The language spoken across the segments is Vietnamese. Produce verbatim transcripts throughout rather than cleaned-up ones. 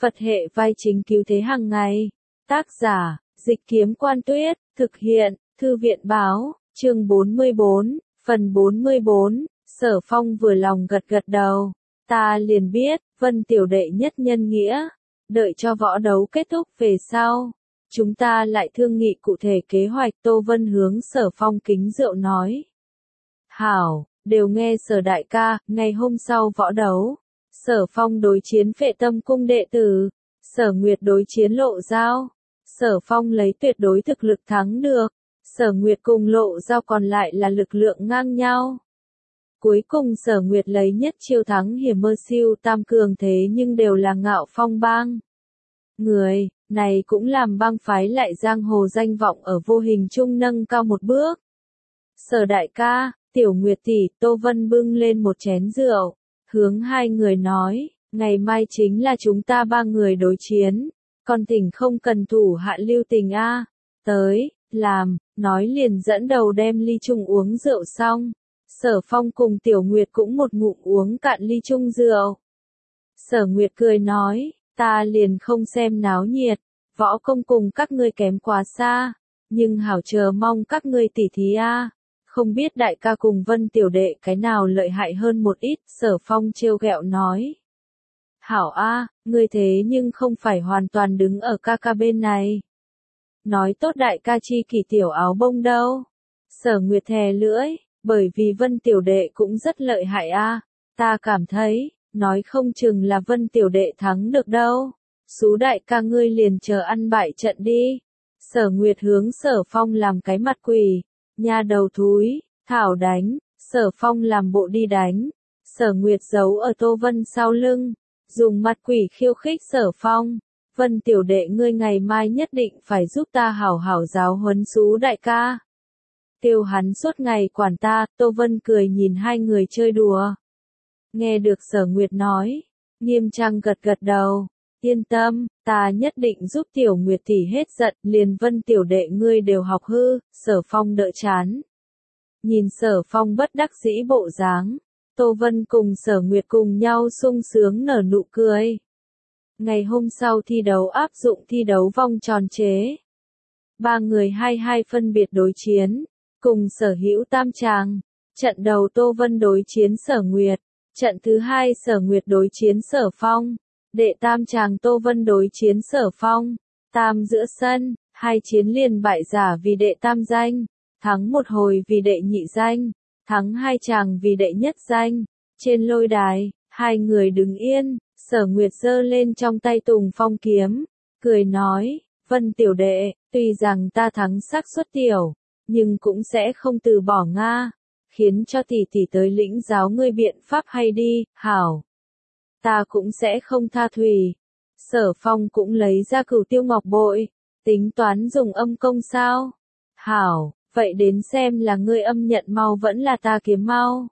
Phật hệ vai chính cứu thế hàng ngày. Tác giả, Dịch Kiếm Quan Tuyết, thực hiện, Thư viện Báo, chương bốn mươi bốn, phần bốn mươi bốn, Sở Phong vừa lòng gật gật đầu. Ta liền biết, Vân tiểu đệ nhất nhân nghĩa. Đợi cho võ đấu kết thúc về sau. Chúng ta lại thương nghị cụ thể kế hoạch. Tô Vân hướng Sở Phong kính rượu nói. Hảo, đều nghe Sở đại ca, ngày hôm sau võ đấu. Sở Phong đối chiến Phệ Tâm cung đệ tử. Sở Nguyệt đối chiến Lộ Giao. Sở Phong lấy tuyệt đối thực lực thắng được. Sở Nguyệt cùng Lộ Giao còn lại là lực lượng ngang nhau. Cuối cùng Sở Nguyệt lấy nhất chiêu thắng hiểm mơ siêu tam cường thế nhưng đều là Ngạo Phong bang. Người, này cũng làm bang phái lại giang hồ danh vọng ở vô hình chung nâng cao một bước. Sở đại ca, Tiểu Nguyệt tỷ, Tô Vân bưng lên một chén rượu, hướng hai người nói, ngày mai chính là chúng ta ba người đối chiến, còn thỉnh không cần thủ hạ lưu tình a. Tới, làm, nói liền dẫn đầu đem ly chung uống rượu xong. Sở Phong cùng Tiểu Nguyệt cũng một ngụm uống cạn ly chung rượu. Sở Nguyệt cười nói, ta liền không xem náo nhiệt, võ công cùng các ngươi kém quá xa, nhưng hảo chờ mong các ngươi tỉ thí a. Không biết đại ca cùng Vân tiểu đệ cái nào lợi hại hơn một ít. Sở Phong trêu ghẹo nói. Hảo a, ngươi thế nhưng không phải hoàn toàn đứng ở ca ca bên này. Nói tốt đại ca chi kỷ tiểu áo bông đâu. Sở Nguyệt thè lưỡi, bởi vì Vân tiểu đệ cũng rất lợi hại a. Ta cảm thấy, nói không chừng là Vân tiểu đệ thắng được đâu. Sú đại ca ngươi liền chờ ăn bại trận đi. Sở Nguyệt hướng Sở Phong làm cái mặt quỷ. Nha đầu thúi, thảo đánh. Sở Phong làm bộ đi đánh. Sở Nguyệt giấu ở Tô Vân sau lưng, dùng mặt quỷ khiêu khích Sở Phong. Vân tiểu đệ ngươi ngày mai nhất định phải giúp ta hảo hảo giáo huấn Sú đại ca. Tiêu hắn suốt ngày quản ta. Tô Vân cười nhìn hai người chơi đùa. Nghe được Sở Nguyệt nói, nghiêm trang gật gật đầu. Yên tâm, ta nhất định giúp Tiểu Nguyệt tỷ hết giận, liền Vân tiểu đệ ngươi đều học hư. Sở Phong đỡ chán. Nhìn Sở Phong bất đắc dĩ bộ dáng, Tô Vân cùng Sở Nguyệt cùng nhau sung sướng nở nụ cười. Ngày hôm sau thi đấu áp dụng thi đấu vòng tròn chế. Ba người hai hai phân biệt đối chiến, cùng sở hữu tam tràng. Trận đầu Tô Vân đối chiến Sở Nguyệt, trận thứ hai Sở Nguyệt đối chiến Sở Phong. Đệ tam tràng Tô Vân đối chiến Sở Phong. Tam giữa sân, hai chiến liền bại giả vì đệ tam danh, thắng một hồi vì đệ nhị danh, thắng hai tràng vì đệ nhất danh. Trên lôi đài, hai người đứng yên, Sở Nguyệt giơ lên trong tay Tùng Phong kiếm, cười nói, Vân tiểu đệ, tuy rằng ta thắng xác suất tiểu, nhưng cũng sẽ không từ bỏ Nga, khiến cho tỷ tỷ tới lĩnh giáo ngươi biện pháp hay đi. Hảo. Ta cũng sẽ không tha thủy. Sở Phong cũng lấy ra Cửu Tiêu Ngọc bội, tính toán dùng âm công sao? Hảo, vậy đến xem là ngươi âm nhận mau vẫn là ta kiếm mau.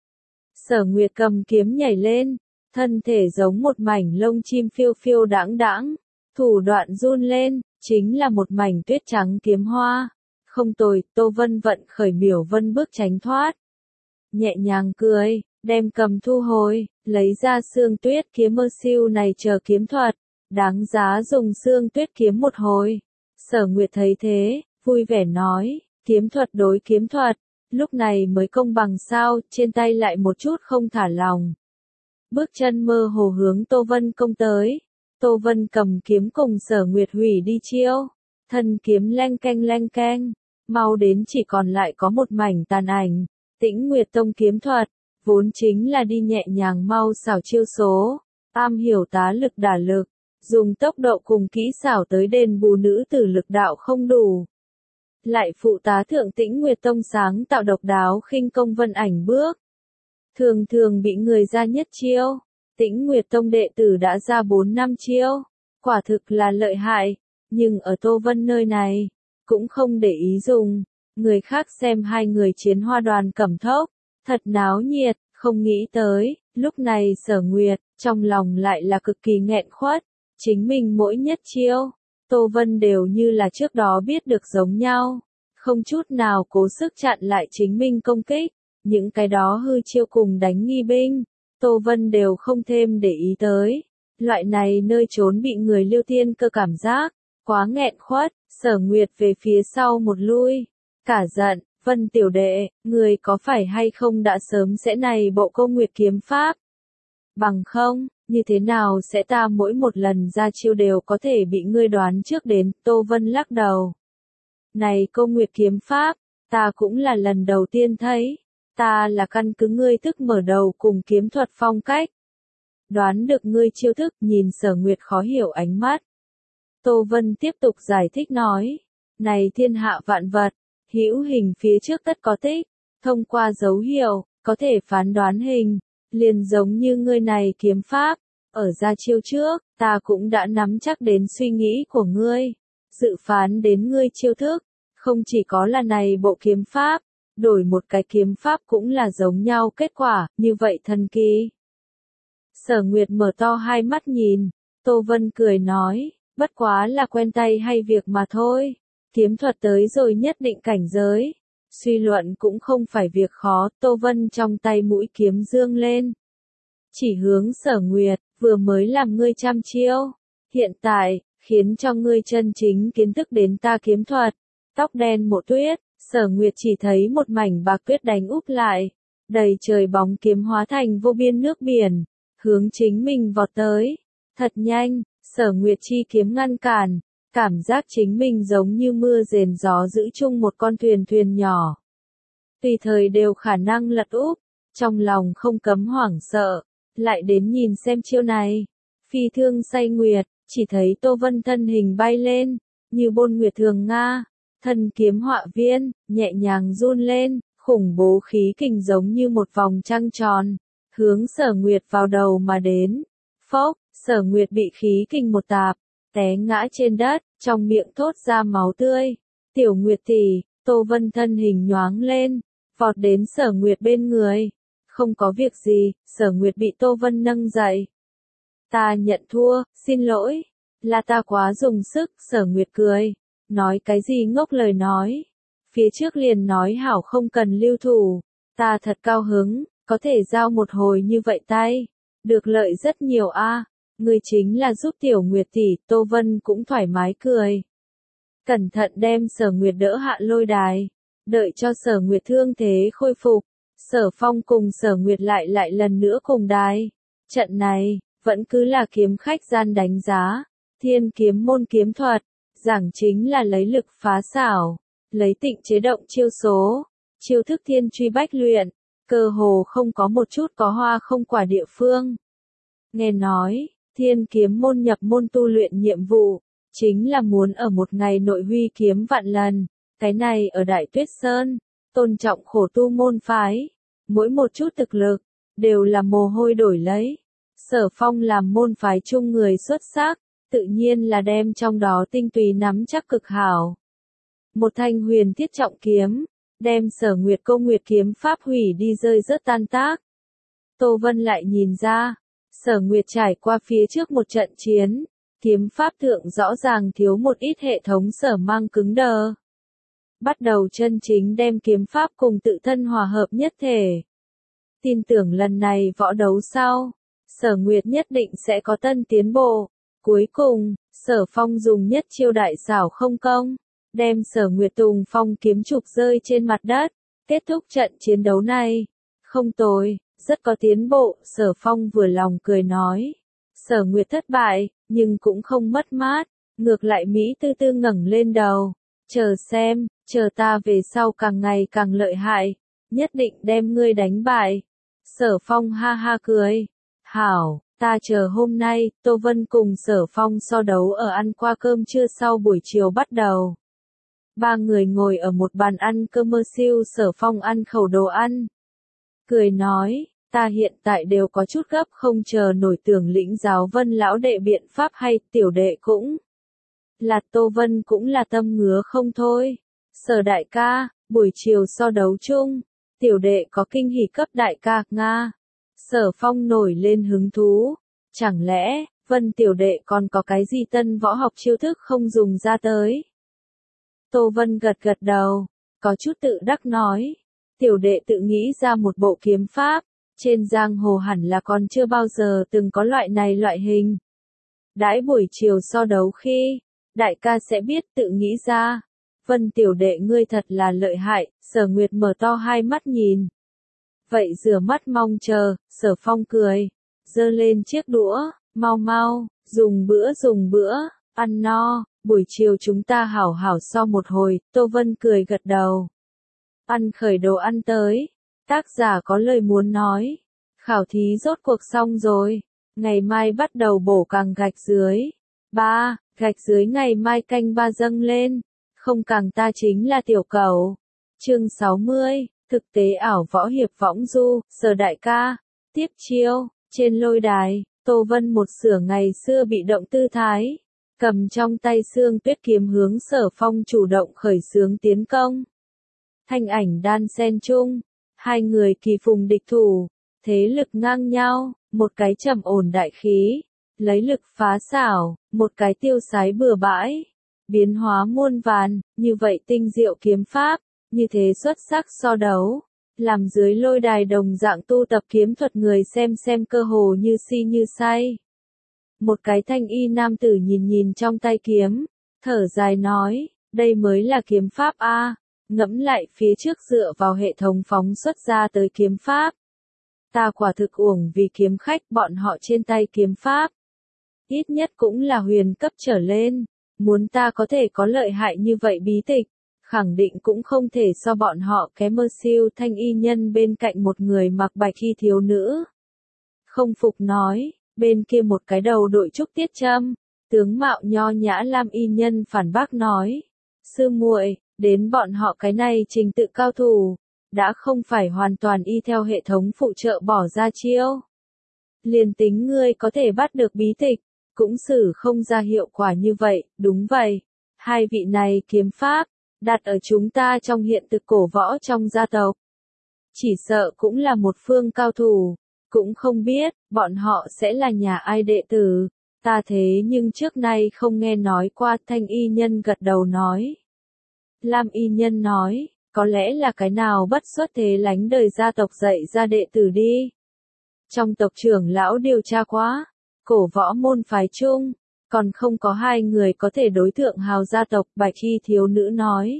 Sở Nguyệt cầm kiếm nhảy lên, thân thể giống một mảnh lông chim phiêu phiêu đãng đãng, thủ đoạn run lên, chính là một mảnh tuyết trắng kiếm hoa. Không tồi. Tô Vân vận khởi miểu vân bước tránh thoát. Nhẹ nhàng cười, đem cầm thu hồi, lấy ra xương tuyết kiếm mơ siêu này chờ kiếm thuật, đáng giá dùng xương tuyết kiếm một hồi. Sở Nguyệt thấy thế, vui vẻ nói, kiếm thuật đối kiếm thuật, lúc này mới công bằng sao. Trên tay lại một chút không thả lòng. Bước chân mơ hồ hướng Tô Vân công tới. Tô Vân cầm kiếm cùng Sở Nguyệt hủy đi chiêu, thân kiếm leng keng leng keng, mau đến chỉ còn lại có một mảnh tàn ảnh. Tĩnh Nguyệt Tông kiếm thuật, vốn chính là đi nhẹ nhàng mau xảo chiêu số, am hiểu tá lực đả lực, dùng tốc độ cùng kỹ xảo tới đền bù nữ tử lực đạo không đủ. Lại phụ tá thượng Tĩnh Nguyệt Tông sáng tạo độc đáo khinh công vân ảnh bước. Thường thường bị người ra nhất chiêu, Tĩnh Nguyệt Tông đệ tử đã ra bốn năm chiêu, quả thực là lợi hại, nhưng ở Tô Vân nơi này, cũng không để ý dùng. Người khác xem hai người chiến hoa đoàn cẩm thốc, thật náo nhiệt, không nghĩ tới, lúc này Sở Nguyệt, trong lòng lại là cực kỳ nghẹn khuất, chính mình mỗi nhất chiêu, Tô Vân đều như là trước đó biết được giống nhau, không chút nào cố sức chặn lại chính mình công kích, những cái đó hư chiêu cùng đánh nghi binh, Tô Vân đều không thêm để ý tới, Loại này nơi trốn bị người lưu tiên cơ cảm giác, quá nghẹn khuất, Sở Nguyệt về phía sau một lui, cả giận, Vân tiểu đệ, người có phải hay không đã sớm sẽ này bộ Câu Nguyệt kiếm pháp? Bằng không, như thế nào sẽ ta mỗi một lần ra chiêu đều có thể bị ngươi đoán trước đến, Tô Vân lắc đầu. Này Câu Nguyệt kiếm pháp, ta cũng là lần đầu tiên thấy, ta là căn cứ ngươi thức mở đầu cùng kiếm thuật phong cách. Đoán được ngươi chiêu thức, nhìn Sở Nguyệt khó hiểu ánh mắt. Tô Vân tiếp tục giải thích nói, này thiên hạ vạn vật, hữu hình phía trước tất có tích, thông qua dấu hiệu, có thể phán đoán hình, liền giống như ngươi này kiếm pháp, ở ra chiêu trước, ta cũng đã nắm chắc đến suy nghĩ của ngươi, dự phán đến ngươi chiêu thức, không chỉ có là này bộ kiếm pháp, đổi một cái kiếm pháp cũng là giống nhau kết quả, như vậy thần kỳ. Sở Nguyệt mở to hai mắt nhìn, Tô Vân cười nói, bất quá là quen tay hay việc mà thôi, kiếm thuật tới rồi nhất định cảnh giới, suy luận cũng không phải việc khó, Tô Vân trong tay mũi kiếm dương lên. Chỉ hướng Sở Nguyệt, vừa mới làm ngươi trăm chiêu, hiện tại, khiến cho ngươi chân chính kiến thức đến ta kiếm thuật, tóc đen mộ tuyết, Sở Nguyệt chỉ thấy một mảnh bạc tuyết đánh úp lại, đầy trời bóng kiếm hóa thành vô biên nước biển, hướng chính mình vọt tới, thật nhanh, Sở Nguyệt chi kiếm ngăn cản, cảm giác chính mình giống như mưa rền gió giữ chung một con thuyền thuyền nhỏ. Tùy thời đều khả năng lật úp, trong lòng không cấm hoảng sợ, lại đến nhìn xem chiêu này. Phi thương say nguyệt, chỉ thấy Tô Vân thân hình bay lên, như bôn nguyệt thường Nga, thân kiếm họa viên, nhẹ nhàng run lên, khủng bố khí kình giống như một vòng trăng tròn, hướng Sở Nguyệt vào đầu mà đến. Phốc, Sở Nguyệt bị khí kình một tạp, té ngã trên đất, trong miệng thốt ra máu tươi. Tiểu Nguyệt tỷ, Tô Vân thân hình nhoáng lên, vọt đến Sở Nguyệt bên người. Không có việc gì, Sở Nguyệt bị Tô Vân nâng dậy. Ta nhận thua, xin lỗi, là ta quá dùng sức, Sở Nguyệt cười, nói cái gì ngốc lời nói. Phía trước liền nói hảo không cần lưu thủ, ta thật cao hứng, có thể giao một hồi như vậy tay, được lợi rất nhiều a. Người chính là giúp Tiểu Nguyệt tỷ, Tô Vân cũng thoải mái cười. Cẩn thận đem Sở Nguyệt đỡ hạ lôi đài, đợi cho Sở Nguyệt thương thế khôi phục. Sở Phong cùng Sở Nguyệt lại lại lần nữa cùng đài. Trận này, vẫn cứ là kiếm khách gian đánh giá, thiên kiếm môn kiếm thuật, giảng chính là lấy lực phá xảo, lấy tịnh chế động chiêu số, chiêu thức thiên truy bách luyện, cơ hồ không có một chút có hoa không quả địa phương. Nghe nói, thiên kiếm môn nhập môn tu luyện nhiệm vụ, chính là muốn ở một ngày nội huy kiếm vạn lần, cái này ở Đại Tuyết Sơn, tôn trọng khổ tu môn phái, mỗi một chút thực lực, đều là mồ hôi đổi lấy. Sở Phong làm môn phái chung người xuất sắc, tự nhiên là đem trong đó tinh túy nắm chắc cực hảo. Một thanh huyền thiết trọng kiếm, đem Sở Nguyệt Câu Nguyệt kiếm pháp hủy đi rơi rất tan tác. Tô Vân lại nhìn ra, Sở Nguyệt trải qua phía trước một trận chiến, kiếm pháp thượng rõ ràng thiếu một ít hệ thống sở mang cứng đờ. Bắt đầu chân chính đem kiếm pháp cùng tự thân hòa hợp nhất thể. Tin tưởng lần này võ đấu sau, Sở Nguyệt nhất định sẽ có tân tiến bộ. Cuối cùng, Sở Phong dùng nhất chiêu đại xảo không công, đem Sở Nguyệt Tùng Phong kiếm trục rơi trên mặt đất, kết thúc trận chiến đấu này. Không tồi, rất có tiến bộ, Sở Phong vừa lòng cười nói. Sở Nguyệt thất bại, nhưng cũng không mất mát, ngược lại Mỹ tư tư ngẩng lên đầu. Chờ xem, chờ ta về sau càng ngày càng lợi hại, nhất định đem ngươi đánh bại. Sở Phong ha ha cười. Hảo, ta chờ hôm nay, Tô Vân cùng Sở Phong so đấu ở ăn qua cơm trưa sau buổi chiều bắt đầu. Ba người ngồi ở một bàn ăn cơm mơ siêu, Sở Phong ăn khẩu đồ ăn. Cười nói, ta hiện tại đều có chút gấp không chờ nổi tưởng lĩnh giáo Vân lão đệ biện pháp hay, tiểu đệ cũng. Là Tô Vân cũng là tâm ngứa không thôi. Sở đại ca, buổi chiều so đấu chung, tiểu đệ có kinh hỉ cấp đại ca, Nga. Sở Phong nổi lên hứng thú. Chẳng lẽ, Vân tiểu đệ còn có cái gì tân võ học chiêu thức không dùng ra tới? Tô Vân gật gật đầu, có chút tự đắc nói. Tiểu đệ tự nghĩ ra một bộ kiếm pháp, trên giang hồ hẳn là còn chưa bao giờ từng có loại này loại hình. Đãi buổi chiều so đấu khi, đại ca sẽ biết tự nghĩ ra. Vân tiểu đệ ngươi thật là lợi hại, Sở Nguyệt mở to hai mắt nhìn. Vậy rửa mắt mong chờ, Sở Phong cười, giơ lên chiếc đũa, mau mau, dùng bữa dùng bữa, ăn no, buổi chiều chúng ta hảo hảo so một hồi, Tô Vân cười gật đầu. Ăn khởi đồ ăn tới, tác giả có lời muốn nói, khảo thí rốt cuộc xong rồi, ngày mai bắt đầu bổ càng gạch dưới. Ba, gạch dưới ngày mai canh ba dâng lên, không càng ta chính là tiểu cẩu. Chương sáu mươi, thực tế ảo võ hiệp võng du, Sở đại ca, tiếp chiêu, trên lôi đài, Tô Vân một sửa ngày xưa bị động tư thái, cầm trong tay xương tuyết kiếm hướng Sở Phong chủ động khởi xướng tiến công. Thanh ảnh đan xen chung, hai người kỳ phùng địch thủ, thế lực ngang nhau, một cái trầm ổn đại khí, lấy lực phá xảo, một cái tiêu sái bừa bãi, biến hóa muôn vàn, như vậy tinh diệu kiếm pháp, như thế xuất sắc so đấu, làm dưới lôi đài đồng dạng tu tập kiếm thuật người xem xem cơ hồ như si như say. Một cái thanh y nam tử nhìn nhìn trong tay kiếm, thở dài nói, đây mới là kiếm pháp a, ngẫm lại phía trước dựa vào hệ thống phóng xuất ra tới kiếm pháp. Ta quả thực uổng vì kiếm khách bọn họ trên tay kiếm pháp. Ít nhất cũng là huyền cấp trở lên, muốn ta có thể có lợi hại như vậy bí tịch, khẳng định cũng không thể so bọn họ kém. Mơ siêu thanh y nhân bên cạnh một người mặc bạch y thiếu nữ. Không phục nói, bên kia một cái đầu đội trúc tiết trâm, tướng mạo nho nhã lam y nhân phản bác nói, sư muội, đến bọn họ cái này trình tự cao thủ, đã không phải hoàn toàn y theo hệ thống phụ trợ bỏ ra chiêu. Liền tính ngươi có thể bắt được bí tịch, cũng xử không ra hiệu quả như vậy, đúng vậy. Hai vị này kiếm pháp, đặt ở chúng ta trong hiện thực cổ võ trong gia tộc. Chỉ sợ cũng là một phương cao thủ, cũng không biết, bọn họ sẽ là nhà ai đệ tử. Ta thế nhưng trước nay không nghe nói qua. Thanh y nhân gật đầu nói. Lam y nhân nói, có lẽ là cái nào bất xuất thế lánh đời gia tộc dạy ra đệ tử đi. Trong tộc trưởng lão điều tra quá, cổ võ môn phái chung, còn không có hai người có thể đối thượng hào gia tộc. Bạch y thiếu nữ nói.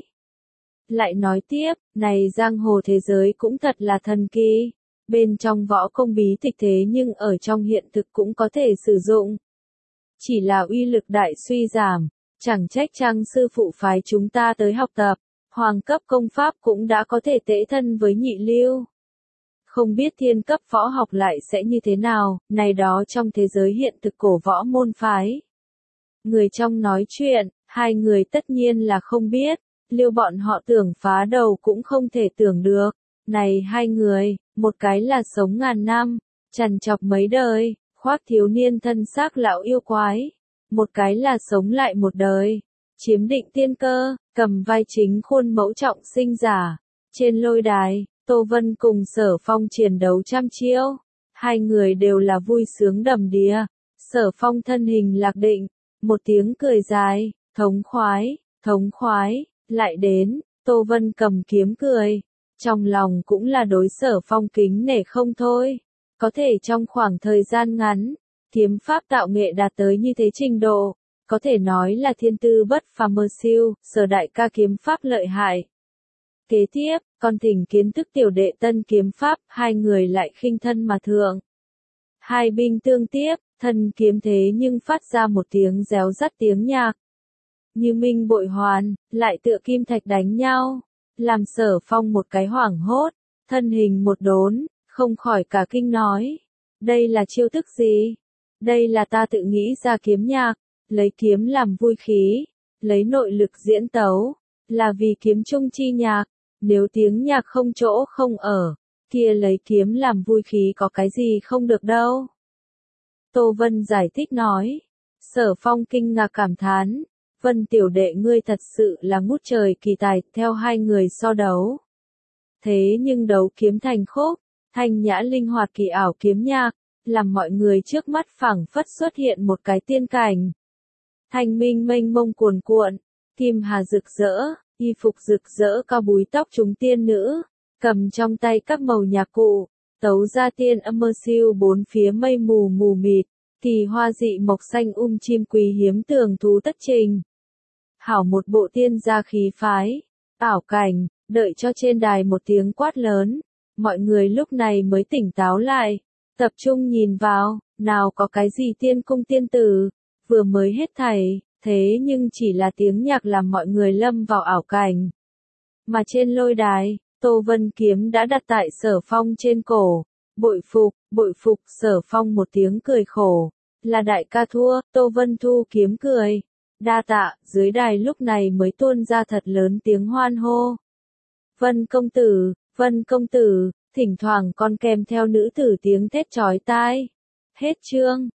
Lại nói tiếp, này giang hồ thế giới cũng thật là thần kỳ, bên trong võ công bí tịch thế nhưng ở trong hiện thực cũng có thể sử dụng. Chỉ là uy lực đại suy giảm, chẳng trách Trang sư phụ phái chúng ta tới học tập, hoàng cấp công pháp cũng đã có thể tễ thân với nhị lưu. Không biết thiên cấp võ học lại sẽ như thế nào, này đó trong thế giới hiện thực cổ võ môn phái. Người trong nói chuyện, hai người tất nhiên là không biết, liêu bọn họ tưởng phá đầu cũng không thể tưởng được. Này hai người, một cái là sống ngàn năm, trằn trọc mấy đời, khoác thiếu niên thân xác lão yêu quái. Một cái là sống lại một đời, chiếm định tiên cơ, cầm vai chính khuôn mẫu trọng sinh giả. Trên lôi đài, Tô Vân cùng Sở Phong chiến đấu trăm chiêu. Hai người đều là vui sướng đầm đìa. Sở Phong thân hình lạc định, một tiếng cười dài, thống khoái, thống khoái, lại đến, Tô Vân cầm kiếm cười. Trong lòng cũng là đối Sở Phong kính nể không thôi. Có thể trong khoảng thời gian ngắn, kiếm pháp tạo nghệ đạt tới như thế trình độ, có thể nói là thiên tư bất phàm. Mơ siêu, Sở đại ca kiếm pháp lợi hại. Kế tiếp, con thỉnh kiến thức tiểu đệ tân kiếm pháp, hai người lại khinh thân mà thượng. Hai binh tương tiếp, thân kiếm thế nhưng phát ra một tiếng réo rắt tiếng nhạc. Như minh bội hoàn, lại tựa kim thạch đánh nhau, làm Sở Phong một cái hoảng hốt, thân hình một đốn, không khỏi cả kinh nói. Đây là chiêu thức gì? Đây là ta tự nghĩ ra kiếm nhạc, lấy kiếm làm vui khí, lấy nội lực diễn tấu, là vì kiếm trung chi nhạc, nếu tiếng nhạc không chỗ không ở, kia lấy kiếm làm vui khí có cái gì không được đâu. Tô Vân giải thích nói. Sở Phong kinh ngạc cảm thán, Vân tiểu đệ ngươi thật sự là ngút trời kỳ tài. Theo hai người so đấu. Thế nhưng đấu kiếm thành khúc, thanh nhã linh hoạt kỳ ảo kiếm nhạc, làm mọi người trước mắt phảng phất xuất hiện một cái tiên cảnh. Thanh minh mênh mông cuồn cuộn, kim hà rực rỡ, y phục rực rỡ cao búi tóc chúng tiên nữ, cầm trong tay các màu nhạc cụ, tấu ra tiên âm. Mơ siêu bốn phía mây mù mù mịt, Kỳ hoa dị mộc xanh um chim quý hiếm tường thú tất trình. Hảo một bộ tiên gia khí phái. Ảo cảnh, đợi cho trên đài một tiếng quát lớn. Mọi người lúc này mới tỉnh táo lại. Tập trung nhìn vào, nào có cái gì tiên cung tiên tử. Vừa mới hết thảy, thế nhưng chỉ là tiếng nhạc làm mọi người lâm vào ảo cảnh. Mà trên lôi đài, Tô Vân kiếm đã đặt tại Sở Phong trên cổ. Bội phục, bội phục, Sở Phong một tiếng cười khổ. Là đại ca thua, Tô Vân thu kiếm cười. Đa tạ, dưới đài lúc này mới tuôn ra thật lớn tiếng hoan hô. Vân công tử, Vân công tử, thỉnh thoảng còn kèm theo nữ tử tiếng thét chói tai. Hết chương.